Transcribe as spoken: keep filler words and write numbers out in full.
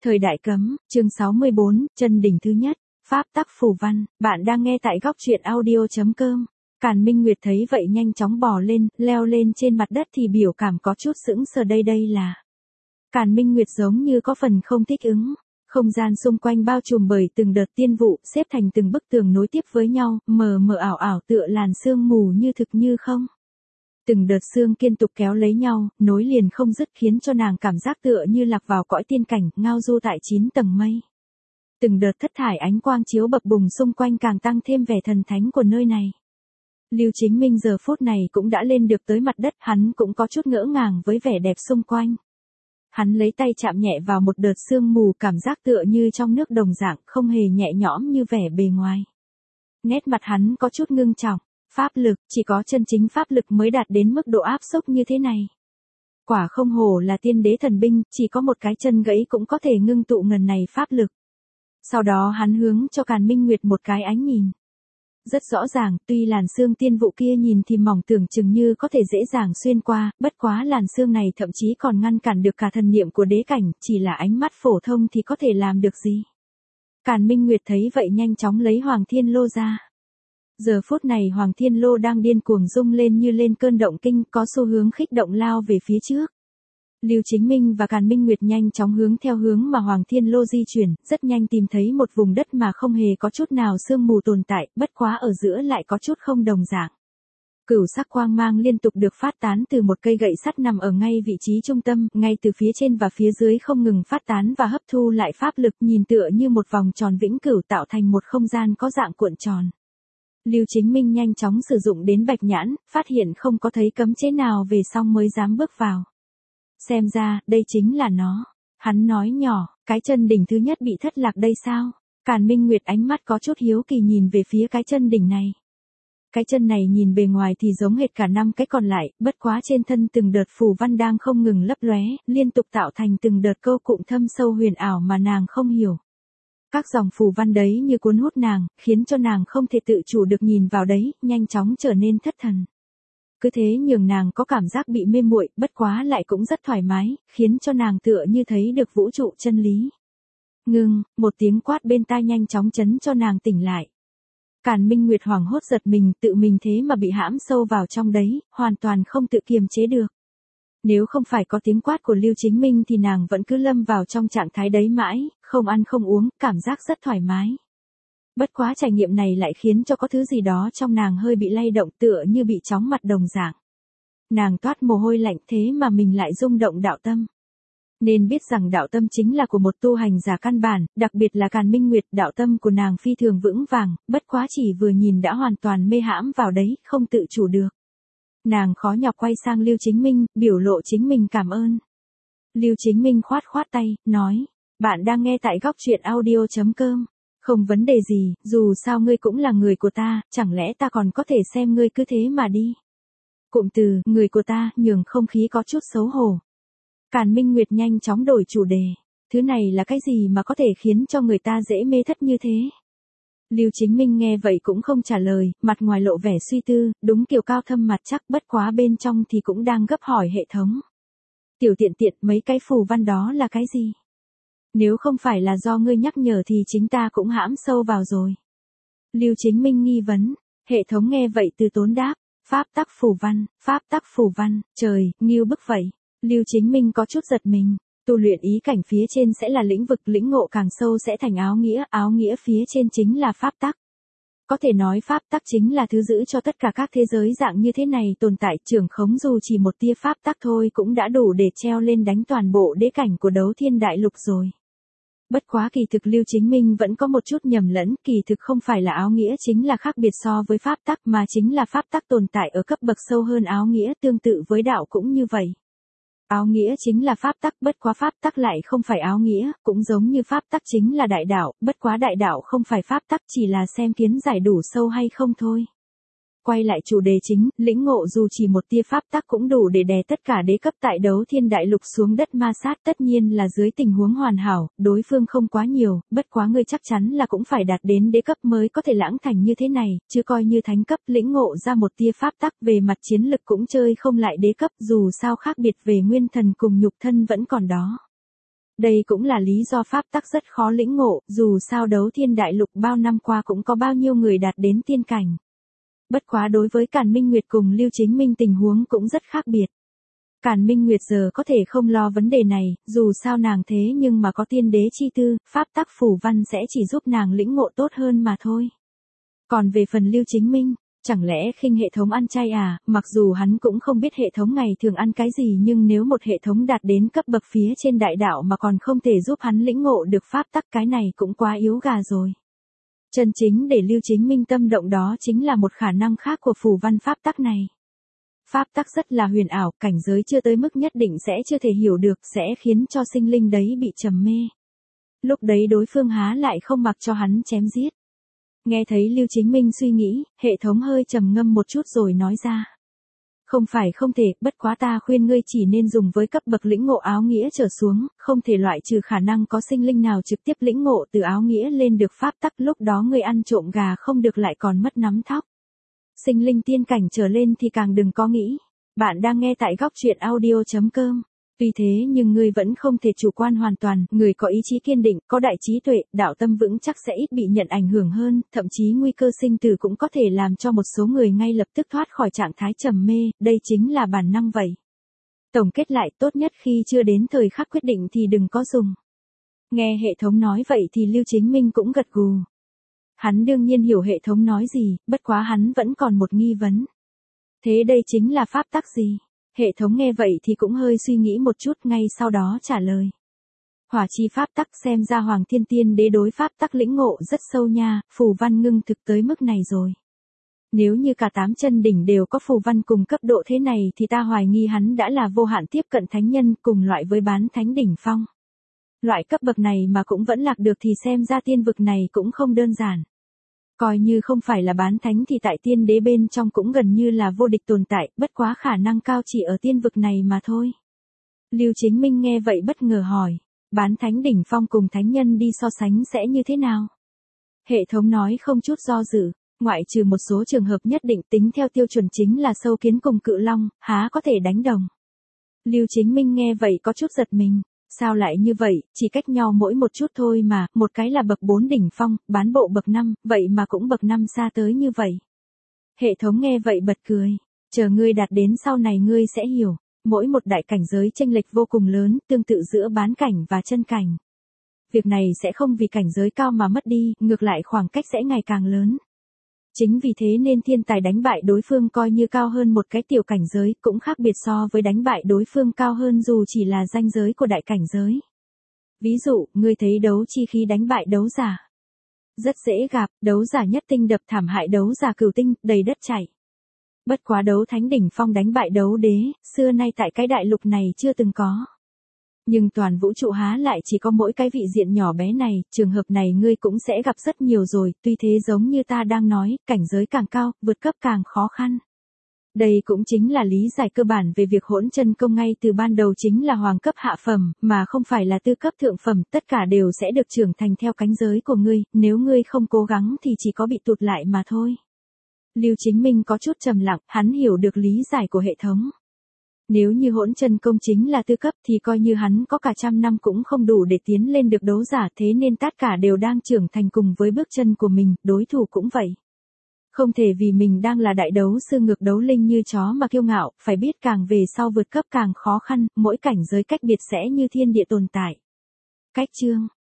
Thời đại cấm, chương sáu mươi bốn, chân đỉnh thứ nhất, pháp tắc phù văn, bạn đang nghe tại góc truyện audio.com. Càn Minh Nguyệt thấy vậy nhanh chóng bò lên, leo lên trên mặt đất thì biểu cảm có chút sững sờ đây đây là. Càn Minh Nguyệt giống như có phần không thích ứng. Không gian xung quanh bao trùm bởi từng đợt tiên vụ, xếp thành từng bức tường nối tiếp với nhau, mờ mờ ảo ảo tựa làn sương mù như thực như không. Từng đợt sương kiên tục kéo lấy nhau, nối liền không dứt khiến cho nàng cảm giác tựa như lạc vào cõi tiên cảnh, ngao du tại chín tầng mây. Từng đợt thất thải ánh quang chiếu bập bùng xung quanh càng tăng thêm vẻ thần thánh của nơi này. Lưu Chính Minh giờ phút này cũng đã lên được tới mặt đất, hắn cũng có chút ngỡ ngàng với vẻ đẹp xung quanh. Hắn lấy tay chạm nhẹ vào một đợt sương mù, cảm giác tựa như trong nước đồng dạng, không hề nhẹ nhõm như vẻ bề ngoài. Nét mặt hắn có chút ngưng trọng. Pháp lực, chỉ có chân chính pháp lực mới đạt đến mức độ áp xúc như thế này. Quả không hổ là tiên đế thần binh, chỉ có một cái chân gãy cũng có thể ngưng tụ ngần này pháp lực. Sau đó hắn hướng cho Càn Minh Nguyệt một cái ánh nhìn. Rất rõ ràng, tuy làn sương tiên vụ kia nhìn thì mỏng tưởng chừng như có thể dễ dàng xuyên qua, bất quá làn sương này thậm chí còn ngăn cản được cả thần niệm của đế cảnh, chỉ là ánh mắt phổ thông thì có thể làm được gì. Càn Minh Nguyệt thấy vậy nhanh chóng lấy Hoàng Thiên Lô ra. Giờ phút này Hoàng Thiên Lô đang điên cuồng rung lên như lên cơn động kinh, có xu hướng khích động lao về phía trước. Lưu Chính Minh và Càn Minh Nguyệt nhanh chóng hướng theo hướng mà Hoàng Thiên Lô di chuyển, rất nhanh tìm thấy một vùng đất mà không hề có chút nào sương mù tồn tại, bất quá ở giữa lại có chút không đồng dạng. Cửu sắc quang mang liên tục được phát tán từ một cây gậy sắt nằm ở ngay vị trí trung tâm, ngay từ phía trên và phía dưới không ngừng phát tán và hấp thu lại pháp lực, nhìn tựa như một vòng tròn vĩnh cửu tạo thành một không gian có dạng cuộn tròn. Lưu Chính Minh nhanh chóng sử dụng đến bạch nhãn, phát hiện không có thấy cấm chế nào về xong mới dám bước vào. Xem ra, đây chính là nó. Hắn nói nhỏ, cái chân đỉnh thứ nhất bị thất lạc đây sao? Càn Minh Nguyệt ánh mắt có chút hiếu kỳ nhìn về phía cái chân đỉnh này. Cái chân này nhìn bề ngoài thì giống hệt cả năm cái còn lại, bất quá trên thân từng đợt phù văn đang không ngừng lấp lóe, liên tục tạo thành từng đợt câu cụm thâm sâu huyền ảo mà nàng không hiểu. Các dòng phù văn đấy như cuốn hút nàng, khiến cho nàng không thể tự chủ được nhìn vào đấy, nhanh chóng trở nên thất thần. Cứ thế nhường nàng có cảm giác bị mê muội, bất quá lại cũng rất thoải mái, khiến cho nàng tựa như thấy được vũ trụ chân lý. Ngưng, một tiếng quát bên tai nhanh chóng chấn cho nàng tỉnh lại. Càn Minh Nguyệt hoảng hốt giật mình, tự mình thế mà bị hãm sâu vào trong đấy, hoàn toàn không tự kiềm chế được. Nếu không phải có tiếng quát của Lưu Chính Minh thì nàng vẫn cứ lâm vào trong trạng thái đấy mãi, không ăn không uống, cảm giác rất thoải mái. Bất quá trải nghiệm này lại khiến cho có thứ gì đó trong nàng hơi bị lay động tựa như bị chóng mặt đồng dạng. Nàng toát mồ hôi lạnh thế mà mình lại rung động đạo tâm. Nên biết rằng đạo tâm chính là của một tu hành giả căn bản, đặc biệt là Càn Minh Nguyệt, đạo tâm của nàng phi thường vững vàng, bất quá chỉ vừa nhìn đã hoàn toàn mê hãm vào đấy, không tự chủ được. Nàng khó nhọc quay sang Lưu Chính Minh, biểu lộ chính mình cảm ơn. Lưu Chính Minh khoát khoát tay, nói, bạn đang nghe tại góc truyện audio.com. Không vấn đề gì, dù sao ngươi cũng là người của ta, chẳng lẽ ta còn có thể xem ngươi cứ thế mà đi. Cụm từ, người của ta, nhường không khí có chút xấu hổ. Càn Minh Nguyệt nhanh chóng đổi chủ đề. Thứ này là cái gì mà có thể khiến cho người ta dễ mê thất như thế? Lưu Chính Minh nghe vậy cũng không trả lời, mặt ngoài lộ vẻ suy tư, đúng kiểu cao thâm mặt chắc, bất quá bên trong thì cũng đang gấp hỏi hệ thống. Tiểu tiện tiện, mấy cái phù văn đó là cái gì? Nếu không phải là do ngươi nhắc nhở thì chính ta cũng hãm sâu vào rồi. Lưu Chính Minh nghi vấn, hệ thống nghe vậy từ tốn đáp, pháp tắc phù văn, pháp tắc phù văn, trời, nghiêu bức vậy. Lưu Chính Minh có chút giật mình, tu luyện ý cảnh phía trên sẽ là lĩnh vực, lĩnh ngộ càng sâu sẽ thành áo nghĩa, áo nghĩa phía trên chính là pháp tắc. Có thể nói pháp tắc chính là thứ giữ cho tất cả các thế giới dạng như thế này tồn tại, trưởng khống dù chỉ một tia pháp tắc thôi cũng đã đủ để treo lên đánh toàn bộ đế cảnh của đấu thiên đại lục rồi. Bất quá kỳ thực Lưu Chính Minh vẫn có một chút nhầm lẫn, kỳ thực không phải là áo nghĩa chính là khác biệt so với pháp tắc mà chính là pháp tắc tồn tại ở cấp bậc sâu hơn áo nghĩa, tương tự với đạo cũng như vậy. Áo nghĩa chính là pháp tắc, bất quá pháp tắc lại không phải áo nghĩa, cũng giống như pháp tắc chính là đại đạo, bất quá đại đạo không phải pháp tắc, chỉ là xem kiến giải đủ sâu hay không thôi. Quay lại chủ đề chính, lĩnh ngộ dù chỉ một tia pháp tắc cũng đủ để đè tất cả đế cấp tại đấu thiên đại lục xuống đất ma sát, tất nhiên là dưới tình huống hoàn hảo, đối phương không quá nhiều, bất quá ngươi chắc chắn là cũng phải đạt đến đế cấp mới có thể lãng thành như thế này, chứ coi như thánh cấp lĩnh ngộ ra một tia pháp tắc về mặt chiến lực cũng chơi không lại đế cấp, dù sao khác biệt về nguyên thần cùng nhục thân vẫn còn đó. Đây cũng là lý do pháp tắc rất khó lĩnh ngộ, dù sao đấu thiên đại lục bao năm qua cũng có bao nhiêu người đạt đến tiên cảnh. Bất quá đối với Càn Minh Nguyệt cùng Lưu Chính Minh tình huống cũng rất khác biệt. Càn Minh Nguyệt giờ có thể không lo vấn đề này, dù sao nàng thế nhưng mà có tiên đế chi tư, pháp tắc phù văn sẽ chỉ giúp nàng lĩnh ngộ tốt hơn mà thôi. Còn về phần Lưu Chính Minh, chẳng lẽ khinh hệ thống ăn chay à, mặc dù hắn cũng không biết hệ thống ngày thường ăn cái gì nhưng nếu một hệ thống đạt đến cấp bậc phía trên đại đạo mà còn không thể giúp hắn lĩnh ngộ được pháp tắc cái này cũng quá yếu gà rồi. Chân chính để Lưu Chính Minh tâm động đó chính là một khả năng khác của phù văn pháp tắc này. Pháp tắc rất là huyền ảo, cảnh giới chưa tới mức nhất định sẽ chưa thể hiểu được, sẽ khiến cho sinh linh đấy bị trầm mê. Lúc đấy đối phương há lại không mặc cho hắn chém giết. Nghe thấy Lưu Chính Minh suy nghĩ, hệ thống hơi trầm ngâm một chút rồi nói ra. Không phải không thể, bất quá ta khuyên ngươi chỉ nên dùng với cấp bậc lĩnh ngộ áo nghĩa trở xuống, không thể loại trừ khả năng có sinh linh nào trực tiếp lĩnh ngộ từ áo nghĩa lên được pháp tắc, lúc đó ngươi ăn trộm gà không được lại còn mất nắm thóc. Sinh linh tiên cảnh trở lên thì càng đừng có nghĩ. Bạn đang nghe tại góc truyện audio chấm com. Tuy thế nhưng ngươi vẫn không thể chủ quan hoàn toàn, người có ý chí kiên định, có đại trí tuệ, đạo tâm vững chắc sẽ ít bị nhận ảnh hưởng hơn, thậm chí nguy cơ sinh tử cũng có thể làm cho một số người ngay lập tức thoát khỏi trạng thái trầm mê, đây chính là bản năng vậy. Tổng kết lại, tốt nhất khi chưa đến thời khắc quyết định thì đừng có dùng. Nghe hệ thống nói vậy thì Lưu Chính Minh cũng gật gù. Hắn đương nhiên hiểu hệ thống nói gì, bất quá hắn vẫn còn một nghi vấn. Thế đây chính là pháp tắc gì? Hệ thống nghe vậy thì cũng hơi suy nghĩ một chút, ngay sau đó trả lời. Hỏa chi pháp tắc, xem ra Hoàng Thiên Tiên Đế đối pháp tắc lĩnh ngộ rất sâu nha, phù văn ngưng thực tới mức này rồi. Nếu như cả tám chân đỉnh đều có phù văn cùng cấp độ thế này thì ta hoài nghi hắn đã là vô hạn tiếp cận thánh nhân, cùng loại với bán thánh đỉnh phong. Loại cấp bậc này mà cũng vẫn lạc được thì xem ra tiên vực này cũng không đơn giản. Coi như không phải là bán thánh thì tại tiên đế bên trong cũng gần như là vô địch tồn tại, bất quá khả năng cao chỉ ở tiên vực này mà thôi. Lưu Chính Minh nghe vậy bất ngờ hỏi, bán thánh đỉnh phong cùng thánh nhân đi so sánh sẽ như thế nào? Hệ thống nói không chút do dự, ngoại trừ một số trường hợp nhất định tính theo tiêu chuẩn chính là sâu kiến cùng cự long, há có thể đánh đồng. Lưu Chính Minh nghe vậy có chút giật mình. Sao lại như vậy, chỉ cách nhau mỗi một chút thôi mà, một cái là bậc bốn đỉnh phong, bán bộ bậc năm, vậy mà cũng bậc năm xa tới như vậy. Hệ thống nghe vậy bật cười, chờ ngươi đạt đến sau này ngươi sẽ hiểu, mỗi một đại cảnh giới chênh lệch vô cùng lớn, tương tự giữa bán cảnh và chân cảnh. Việc này sẽ không vì cảnh giới cao mà mất đi, ngược lại khoảng cách sẽ ngày càng lớn. Chính vì thế nên thiên tài đánh bại đối phương coi như cao hơn một cái tiểu cảnh giới, cũng khác biệt so với đánh bại đối phương cao hơn dù chỉ là ranh giới của đại cảnh giới. Ví dụ, ngươi thấy đấu chi khí đánh bại đấu giả. Rất dễ gặp, đấu giả nhất tinh đập thảm hại đấu giả cửu tinh, đầy đất chảy. Bất quá đấu thánh đỉnh phong đánh bại đấu đế, xưa nay tại cái đại lục này chưa từng có. Nhưng toàn vũ trụ há lại chỉ có mỗi cái vị diện nhỏ bé này, trường hợp này ngươi cũng sẽ gặp rất nhiều rồi, tuy thế giống như ta đang nói, cảnh giới càng cao, vượt cấp càng khó khăn. Đây cũng chính là lý giải cơ bản về việc hỗn chân công ngay từ ban đầu chính là hoàng cấp hạ phẩm, mà không phải là tư cấp thượng phẩm, tất cả đều sẽ được trưởng thành theo cánh giới của ngươi, nếu ngươi không cố gắng thì chỉ có bị tụt lại mà thôi. Lưu Chính Minh có chút trầm lặng, hắn hiểu được lý giải của hệ thống. Nếu như hỗn chân công chính là tư cấp thì coi như hắn có cả trăm năm cũng không đủ để tiến lên được đấu giả, thế nên tất cả đều đang trưởng thành cùng với bước chân của mình, đối thủ cũng vậy. Không thể vì mình đang là đại đấu sư ngược đấu linh như chó mà kiêu ngạo, phải biết càng về sau vượt cấp càng khó khăn, mỗi cảnh giới cách biệt sẽ như thiên địa tồn tại. Cách chương,